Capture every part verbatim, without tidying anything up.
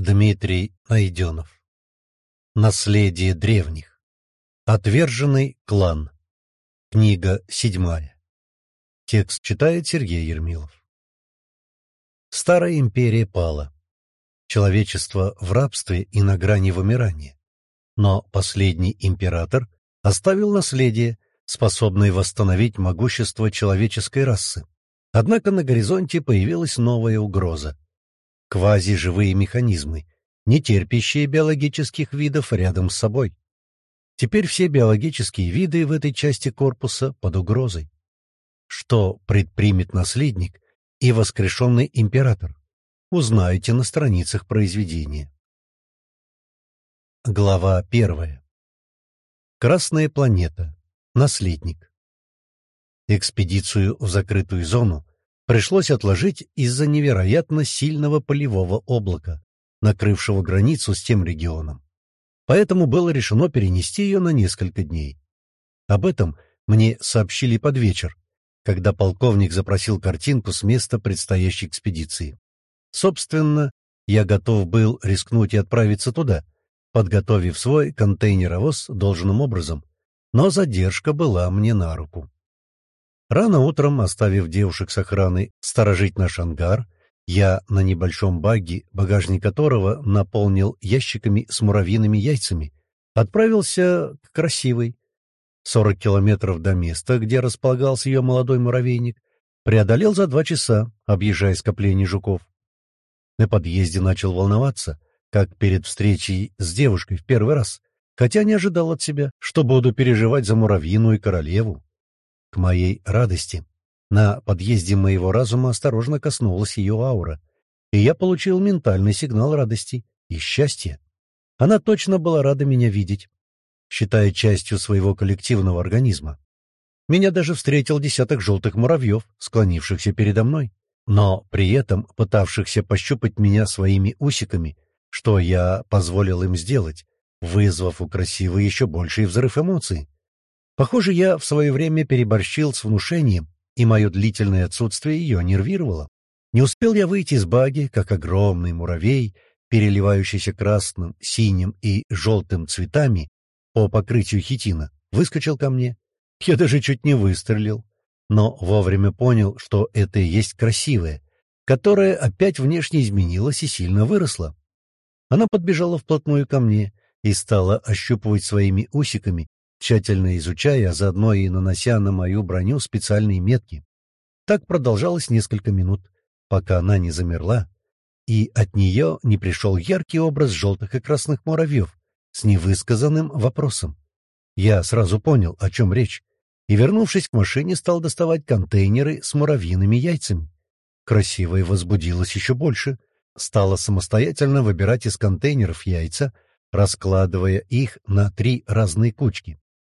Дмитрий Найденов. Наследие древних. Отверженный клан. Книга седьмая. Текст читает Сергей Ермилов. Старая империя пала. Человечество в рабстве и на грани вымирания. Но последний император оставил наследие, способное восстановить могущество человеческой расы. Однако на горизонте появилась новая угроза. Квазиживые механизмы, не терпящие биологических видов рядом с собой. Теперь все биологические виды в этой части корпуса под угрозой. Что предпримет наследник и воскрешенный император? Узнаете на страницах произведения. Глава первая. Красная планета. Наследник. Экспедицию в закрытую зону пришлось отложить из-за невероятно сильного пылевого облака, накрывшего границу с тем регионом. Поэтому было решено перенести ее на несколько дней. Об этом мне сообщили под вечер, когда полковник запросил картинку с места предстоящей экспедиции. Собственно, я готов был рискнуть и отправиться туда, подготовив свой контейнеровоз должным образом, но задержка была мне на руку. Рано утром, оставив девушек с охраной сторожить наш ангар, я на небольшом багги, багажник которого наполнил ящиками с муравьиными яйцами, отправился к красивой. Сорок километров до места, где располагался ее молодой муравейник, преодолел за два часа, объезжая скопление жуков. На подъезде начал волноваться, как перед встречей с девушкой в первый раз, хотя не ожидал от себя, что буду переживать за муравьиную королеву. К моей радости, на подъезде моего разума осторожно коснулась ее аура, и я получил ментальный сигнал радости и счастья. Она точно была рада меня видеть, считая частью своего коллективного организма. Меня даже встретил десяток желтых муравьев, склонившихся передо мной, но при этом пытавшихся пощупать меня своими усиками, что я позволил им сделать, вызвав у красивой еще больший взрыв эмоций. Похоже, я в свое время переборщил с внушением, и мое длительное отсутствие ее нервировало. Не успел я выйти из багги, как огромный муравей, переливающийся красным, синим и желтым цветами по покрытию хитина, выскочил ко мне. Я даже чуть не выстрелил, но вовремя понял, что это и есть красивая, которая опять внешне изменилась и сильно выросла. Она подбежала вплотную ко мне и стала ощупывать своими усиками, тщательно изучая, а заодно и нанося на мою броню специальные метки. Так продолжалось несколько минут, пока она не замерла, и от нее не пришел яркий образ желтых и красных муравьев с невысказанным вопросом. Я сразу понял, о чем речь, и, вернувшись к машине, стал доставать контейнеры с муравьиными яйцами. Красивая возбудилась еще больше, стала самостоятельно выбирать из контейнеров яйца, раскладывая их на три разные кучки.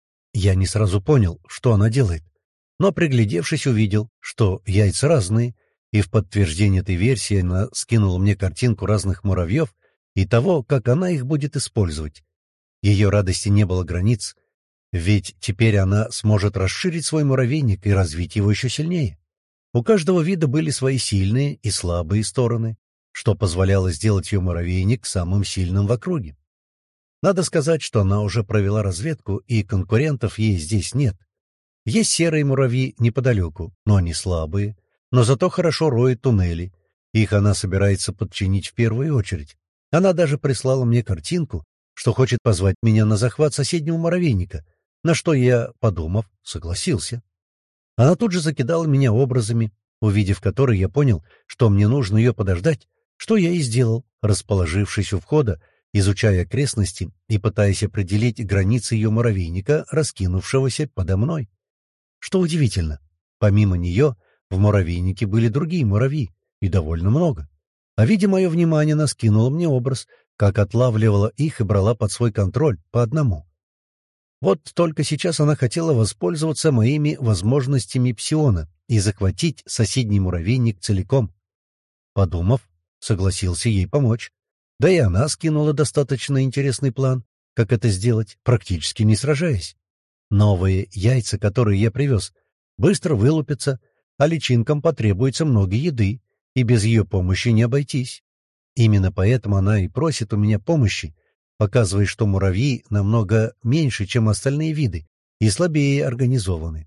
Я не сразу понял, что она делает, но, приглядевшись, увидел, что яйца разные, и в подтверждение этой версии она скинула мне картинку разных муравьев и того, как она их будет использовать. Ее радости не было границ, ведь теперь она сможет расширить свой муравейник и развить его еще сильнее. У каждого вида были свои сильные и слабые стороны, что позволяло сделать ее муравейник самым сильным в округе. Надо сказать, что она уже провела разведку, и конкурентов ей здесь нет. Есть серые муравьи неподалеку, но они слабые, но зато хорошо роют туннели. Их она собирается подчинить в первую очередь. Она даже прислала мне картинку, что хочет позвать меня на захват соседнего муравейника, на что я, подумав, согласился. Она тут же закидала меня образами, увидев которые, я понял, что мне нужно ее подождать, что я и сделал, расположившись у входа, изучая окрестности и пытаясь определить границы ее муравейника, раскинувшегося подо мной. Что удивительно, помимо нее в муравейнике были другие муравьи, и довольно много. А видя мое внимание, она скинула мне образ, как отлавливала их и брала под свой контроль по одному. Вот только сейчас она хотела воспользоваться моими возможностями псиона и захватить соседний муравейник целиком. Подумав, согласился ей помочь. Да и она скинула достаточно интересный план, как это сделать, практически не сражаясь. Новые яйца, которые я привез, быстро вылупятся, а личинкам потребуется много еды, и без ее помощи не обойтись. Именно поэтому она и просит у меня помощи, показывая, что муравьи намного меньше, чем остальные виды, и слабее организованы.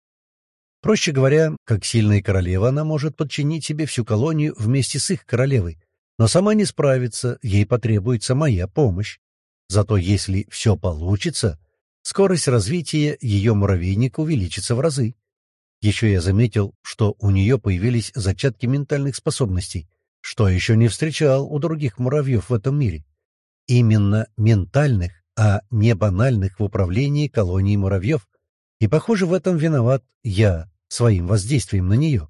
Проще говоря, как сильная королева, она может подчинить себе всю колонию вместе с их королевой, но сама не справится, ей потребуется моя помощь. Зато если все получится, скорость развития ее муравейника увеличится в разы. Еще я заметил, что у нее появились зачатки ментальных способностей, что еще не встречал у других муравьев в этом мире. Именно ментальных, а не банальных в управлении колонией муравьев. И, похоже, в этом виноват я своим воздействием на нее.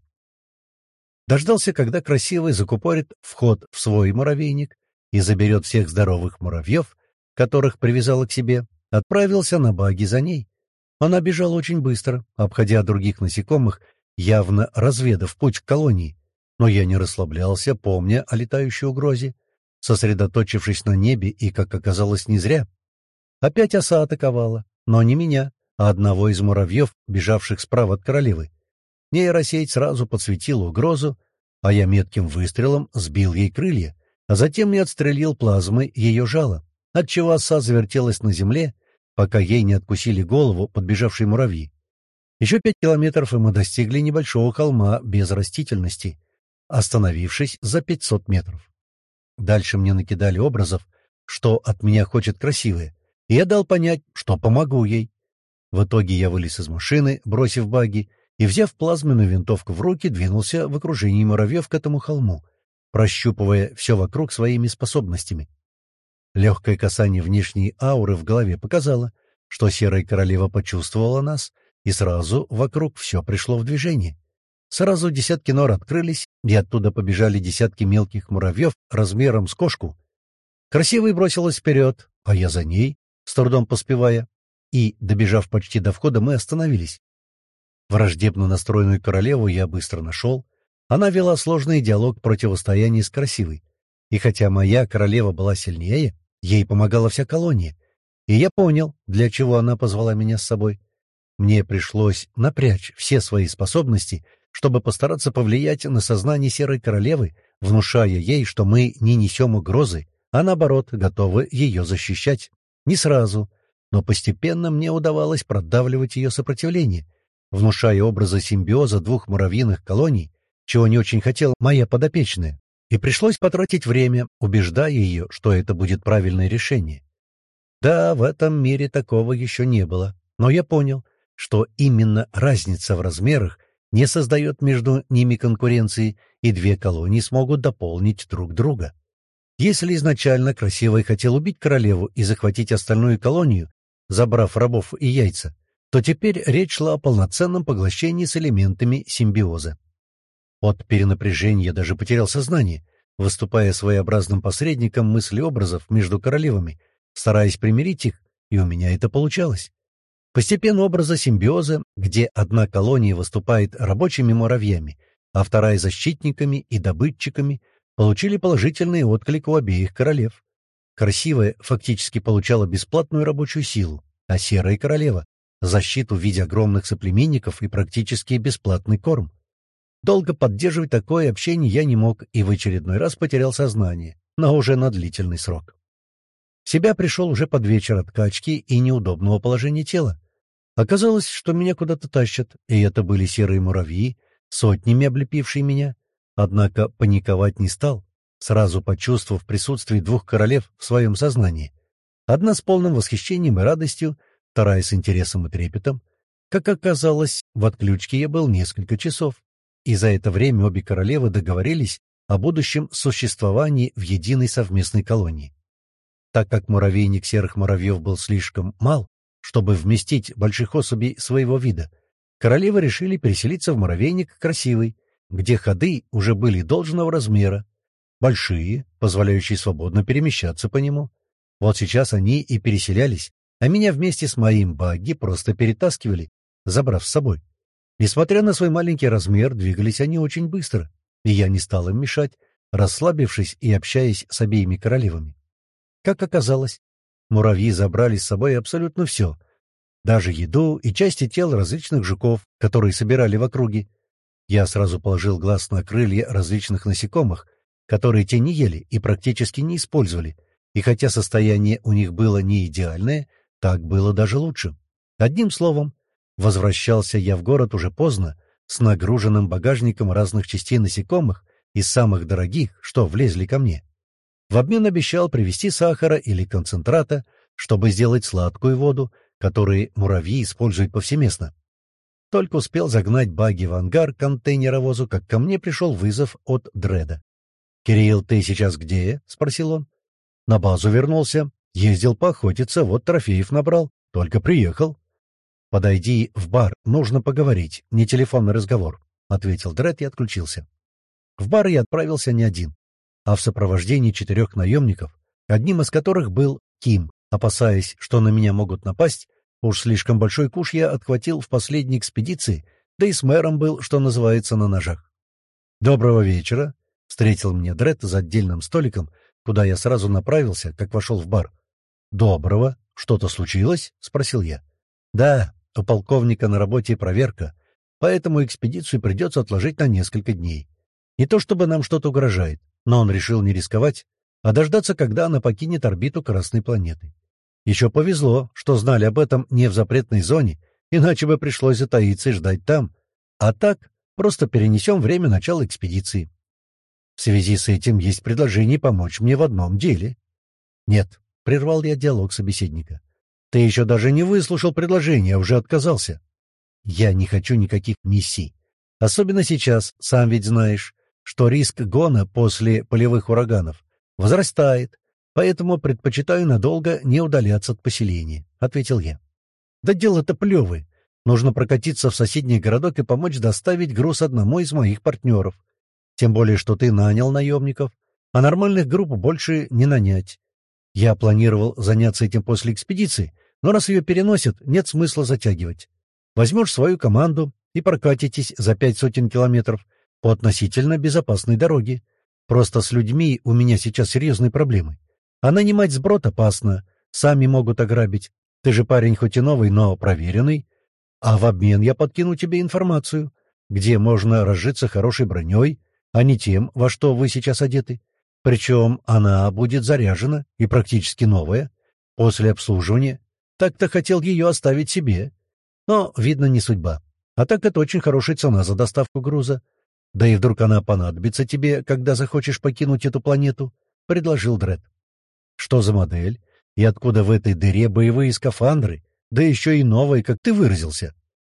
Дождался, когда красивый закупорит вход в свой муравейник и заберет всех здоровых муравьев, которых привязала к себе, отправился на баги за ней. Она бежала очень быстро, обходя других насекомых, явно разведав путь к колонии. Но я не расслаблялся, помня о летающей угрозе, сосредоточившись на небе и, как оказалось, не зря. Опять оса атаковала, но не меня, а одного из муравьев, бежавших справа от королевы. Нейросеть сразу подсветила угрозу, а я метким выстрелом сбил ей крылья, а затем не отстрелил плазмой ее жало, отчего оса завертелась на земле, пока ей не откусили голову подбежавшие муравьи. Еще пять километров, и мы достигли небольшого холма без растительности, остановившись за пятьсот метров. Дальше мне накидали образов, что от меня хочет красивая, и я дал понять, что помогу ей. В итоге я вылез из машины, бросив баги, и, взяв плазменную винтовку в руки, двинулся в окружении муравьев к этому холму, прощупывая все вокруг своими способностями. Легкое касание внешней ауры в голове показало, что серая королева почувствовала нас, и сразу вокруг все пришло в движение. Сразу десятки нор открылись, и оттуда побежали десятки мелких муравьев размером с кошку. Красивая бросилась вперед, а я за ней, с трудом поспевая, и, добежав почти до входа, мы остановились. Враждебно настроенную королеву я быстро нашел. Она вела сложный диалог противостояния с красивой. И хотя моя королева была сильнее, ей помогала вся колония. И я понял, для чего она позвала меня с собой. Мне пришлось напрячь все свои способности, чтобы постараться повлиять на сознание серой королевы, внушая ей, что мы не несем угрозы, а наоборот, готовы ее защищать. Не сразу, но постепенно мне удавалось продавливать ее сопротивление, внушая образы симбиоза двух муравьиных колоний, чего не очень хотела моя подопечная, и пришлось потратить время, убеждая ее, что это будет правильное решение. Да, в этом мире такого еще не было, но я понял, что именно разница в размерах не создает между ними конкуренции, и две колонии смогут дополнить друг друга. Если изначально Красивый хотел убить королеву и захватить остальную колонию, забрав рабов и яйца, то теперь речь шла о полноценном поглощении с элементами симбиоза. От перенапряжения я даже потерял сознание, выступая своеобразным посредником мыслеобразов между королевами, стараясь примирить их, и у меня это получалось. Постепенно образы симбиоза, где одна колония выступает рабочими муравьями, а вторая — защитниками и добытчиками, получили положительный отклик у обеих королев. Красивая фактически получала бесплатную рабочую силу, а серая королева — защиту в виде огромных соплеменников и практически бесплатный корм. Долго поддерживать такое общение я не мог и в очередной раз потерял сознание, но уже на длительный срок. В себя пришел уже под вечер от качки и неудобного положения тела. Оказалось, что меня куда-то тащат, и это были серые муравьи, сотнями облепившие меня. Однако паниковать не стал, сразу почувствовав присутствие двух королев в своем сознании. Одна с полным восхищением и радостью, вторая с интересом и трепетом. Как оказалось, в отключке я был несколько часов, и за это время обе королевы договорились о будущем существовании в единой совместной колонии. Так как муравейник серых муравьев был слишком мал, чтобы вместить больших особей своего вида, королевы решили переселиться в муравейник Красивый, где ходы уже были должного размера, большие, позволяющие свободно перемещаться по нему. Вот сейчас они и переселялись, а меня вместе с моим багги просто перетаскивали, забрав с собой. Несмотря на свой маленький размер, двигались они очень быстро, и я не стал им мешать, расслабившись и общаясь с обеими королевами. Как оказалось, муравьи забрали с собой абсолютно все, даже еду и части тел различных жуков, которые собирали в округе. Я сразу положил глаз на крылья различных насекомых, которые те не ели и практически не использовали, и хотя состояние у них было не идеальное, так было даже лучше. Одним словом, возвращался я в город уже поздно, с нагруженным багажником разных частей насекомых из самых дорогих, что влезли ко мне. В обмен обещал привезти сахара или концентрата, чтобы сделать сладкую воду, которую муравьи используют повсеместно. Только успел загнать баги в ангар к контейнеровозу, как ко мне пришел вызов от Дреда. «Кирилл, ты сейчас где?» — спросил он. «На базу вернулся. Ездил поохотиться, вот трофеев набрал. Только приехал». «Подойди в бар, нужно поговорить, не телефонный разговор», — ответил Дред и отключился. В бар я отправился не один, а в сопровождении четырех наемников, одним из которых был Ким. Опасаясь, что на меня могут напасть, уж слишком большой куш я отхватил в последней экспедиции, да и с мэром был, что называется, на ножах. «Доброго вечера», — встретил меня Дред за отдельным столиком, куда я сразу направился, как вошел в бар. «Доброго. Что-то случилось?» — спросил я. «Да, у полковника на работе проверка, поэтому экспедицию придется отложить на несколько дней. Не то чтобы нам что-то угрожает, но он решил не рисковать, а дождаться, когда она покинет орбиту Красной планеты. Еще повезло, что знали об этом не в запретной зоне, иначе бы пришлось затаиться и ждать там. А так, просто перенесем время начала экспедиции. В связи с этим есть предложение помочь мне в одном деле». «Нет», — прервал я диалог собеседника. «Ты еще даже не выслушал предложение, а уже отказался». «Я не хочу никаких миссий. Особенно сейчас, сам ведь знаешь, что риск гона после полевых ураганов возрастает, поэтому предпочитаю надолго не удаляться от поселения», — ответил я. «Да дело-то плевое. Нужно прокатиться в соседний городок и помочь доставить груз одному из моих партнеров. Тем более, что ты нанял наемников, а нормальных групп больше не нанять. Я планировал заняться этим после экспедиции, но раз ее переносят, нет смысла затягивать. Возьмешь свою команду и прокатитесь за пять сотен километров по относительно безопасной дороге. Просто с людьми у меня сейчас серьезные проблемы. А нанимать сброд опасно, сами могут ограбить. Ты же парень хоть и новый, но проверенный. А в обмен я подкину тебе информацию, где можно разжиться хорошей броней, а не тем, во что вы сейчас одеты. Причем она будет заряжена и практически новая, после обслуживания. Так-то хотел ее оставить себе. Но, видно, не судьба. А так это очень хорошая цена за доставку груза. Да и вдруг она понадобится тебе, когда захочешь покинуть эту планету, — предложил Дред. Что за модель? И откуда в этой дыре боевые скафандры? Да еще и новые, как ты выразился.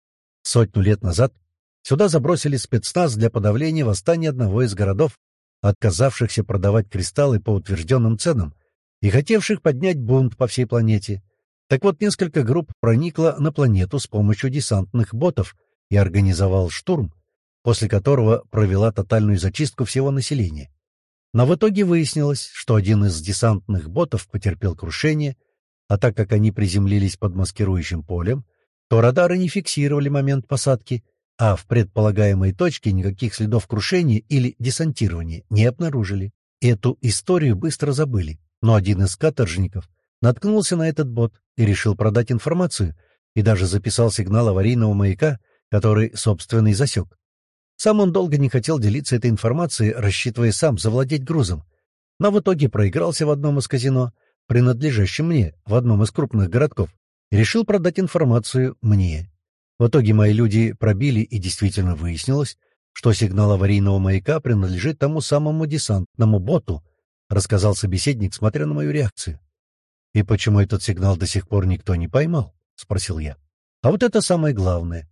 Сотню лет назад сюда забросили спецназ для подавления восстания одного из городов, отказавшихся продавать кристаллы по утвержденным ценам и хотевших поднять бунт по всей планете. Так вот, несколько групп проникло на планету с помощью десантных ботов и организовал штурм, после которого провела тотальную зачистку всего населения. Но в итоге выяснилось, что один из десантных ботов потерпел крушение, а так как они приземлились под маскирующим полем, то радары не фиксировали момент посадки, а в предполагаемой точке никаких следов крушения или десантирования не обнаружили. Эту историю быстро забыли, но один из каторжников наткнулся на этот бот и решил продать информацию, и даже записал сигнал аварийного маяка, который, собственно, и засек. Сам он долго не хотел делиться этой информацией, рассчитывая сам завладеть грузом, но в итоге проигрался в одном из казино, принадлежащем мне, в одном из крупных городков, и решил продать информацию мне. В итоге мои люди пробили, и действительно выяснилось, что сигнал аварийного маяка принадлежит тому самому десантному боту, рассказал собеседник, смотря на мою реакцию. «И почему этот сигнал до сих пор никто не поймал?» — спросил я. «А вот это самое главное.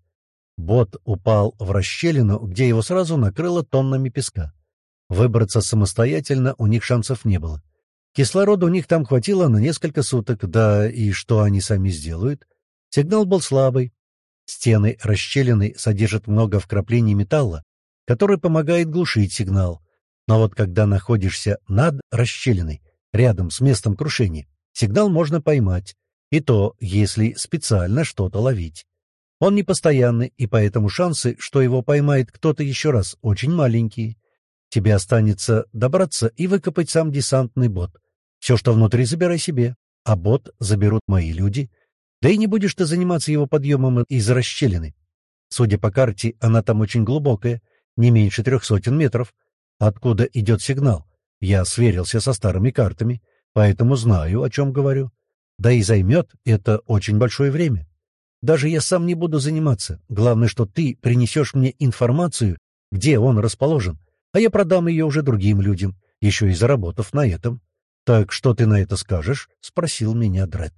Бот упал в расщелину, где его сразу накрыло тоннами песка. Выбраться самостоятельно у них шансов не было. Кислорода у них там хватило на несколько суток, да и что они сами сделают? Сигнал был слабый. Стены расщелины содержат много вкраплений металла, который помогает глушить сигнал. Но вот когда находишься над расщелиной, рядом с местом крушения, сигнал можно поймать, и то, если специально что-то ловить. Он непостоянный, и поэтому шансы, что его поймает кто-то еще раз, очень маленькие. Тебе останется добраться и выкопать сам десантный бот. Все, что внутри, забирай себе, а бот заберут мои люди. Да и не будешь ты заниматься его подъемом из расщелины. Судя по карте, она там очень глубокая, не меньше трех сотен метров, откуда идет сигнал, Я сверился со старыми картами, поэтому знаю, о чем говорю. Да и займет это очень большое время. Даже я сам не буду заниматься. Главное, что ты принесешь мне информацию, где он расположен, а я продам ее уже другим людям, еще и заработав на этом. Так что ты на это скажешь? — спросил меня Дред.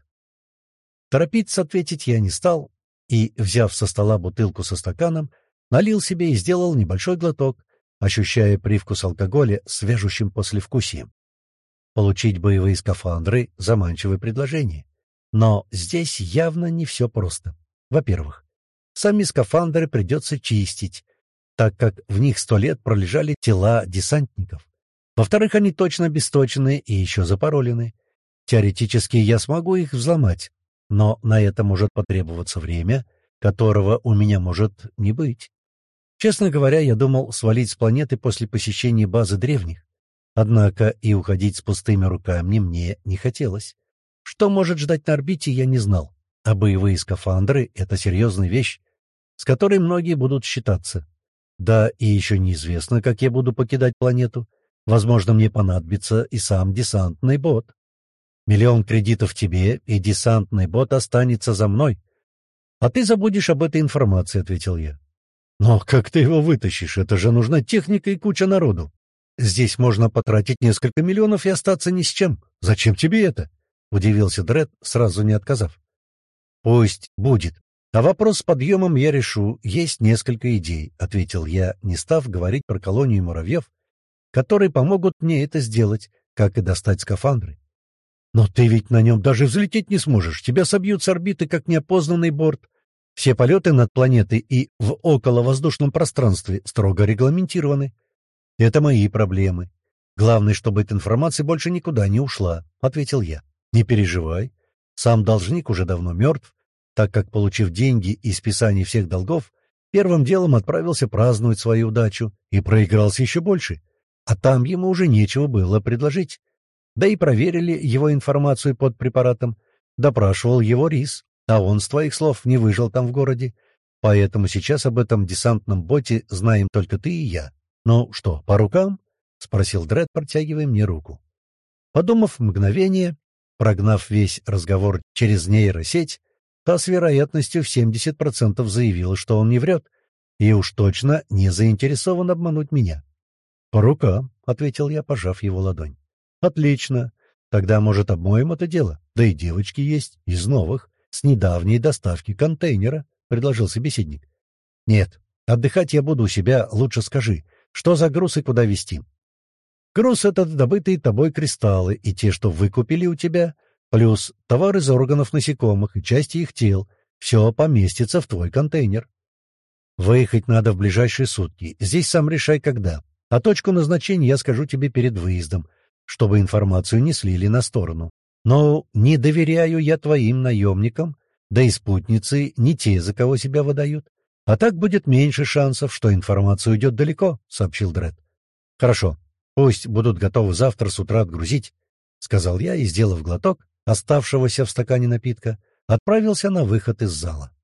Торопиться ответить я не стал и, взяв со стола бутылку со стаканом, налил себе и сделал небольшой глоток, ощущая привкус алкоголя с вяжущим послевкусием. Получить боевые скафандры — заманчивое предложение. Но здесь явно не все просто. Во-первых, сами скафандры придется чистить, так как в них сто лет пролежали тела десантников. Во-вторых, они точно обесточены и еще запаролены. Теоретически я смогу их взломать, но на это может потребоваться время, которого у меня может не быть. Честно говоря, я думал свалить с планеты после посещения базы древних. Однако и уходить с пустыми руками мне не хотелось. Что может ждать на орбите, я не знал. А боевые скафандры — это серьезная вещь, с которой многие будут считаться. Да и еще неизвестно, как я буду покидать планету. Возможно, мне понадобится и сам десантный бот. Миллион кредитов тебе, и десантный бот останется за мной. А ты забудешь об этой информации, — ответил я. Но как ты его вытащишь? Это же нужна техника и куча народу. Здесь можно потратить несколько миллионов и остаться ни с чем. Зачем тебе это? — удивился Дред, сразу не отказав. Пусть будет. А вопрос с подъемом я решу. Есть несколько идей, — ответил я, не став говорить про колонию муравьев, которые помогут мне это сделать, как и достать скафандры. Но ты ведь на нем даже взлететь не сможешь. Тебя собьют с орбиты, как неопознанный борт. Все полеты над планетой и в околовоздушном пространстве строго регламентированы. Это мои проблемы. Главное, чтобы эта информация больше никуда не ушла, — ответил я. Не переживай. Сам должник уже давно мертв, так как, получив деньги и списание всех долгов, первым делом отправился праздновать свою удачу и проигрался еще больше. А там ему уже нечего было предложить. Да и проверили его информацию под препаратом. Допрашивал его Рис, а он, с твоих слов, не выжил там в городе. Поэтому сейчас об этом десантном боте знаем только ты и я. «Ну что, по рукам?» — спросил Дред, протягивая мне руку. Подумав мгновение, прогнав весь разговор через нейросеть, та с вероятностью в семьдесят процентов заявила, что он не врет, и уж точно не заинтересован обмануть меня. «По рукам», — ответил я, пожав его ладонь. «Отлично. Тогда, может, обмоем это дело? Да и девочки есть, из новых, с недавней доставки контейнера», — предложил собеседник. «Нет, отдыхать я буду у себя, лучше скажи, что за груз и куда везти?» «Груз — это добытые тобой кристаллы и те, что выкупили у тебя, плюс товар из органов насекомых и части их тел. Все поместится в твой контейнер. Выехать надо в ближайшие сутки. Здесь сам решай, когда. А точку назначения я скажу тебе перед выездом, чтобы информацию не слили на сторону. Но не доверяю я твоим наемникам, да и спутницы не те, за кого себя выдают. А так будет меньше шансов, что информация уйдет далеко», — сообщил Дред. «Хорошо, пусть будут готовы завтра с утра отгрузить», — сказал я и, сделав глоток оставшегося в стакане напитка, отправился на выход из зала.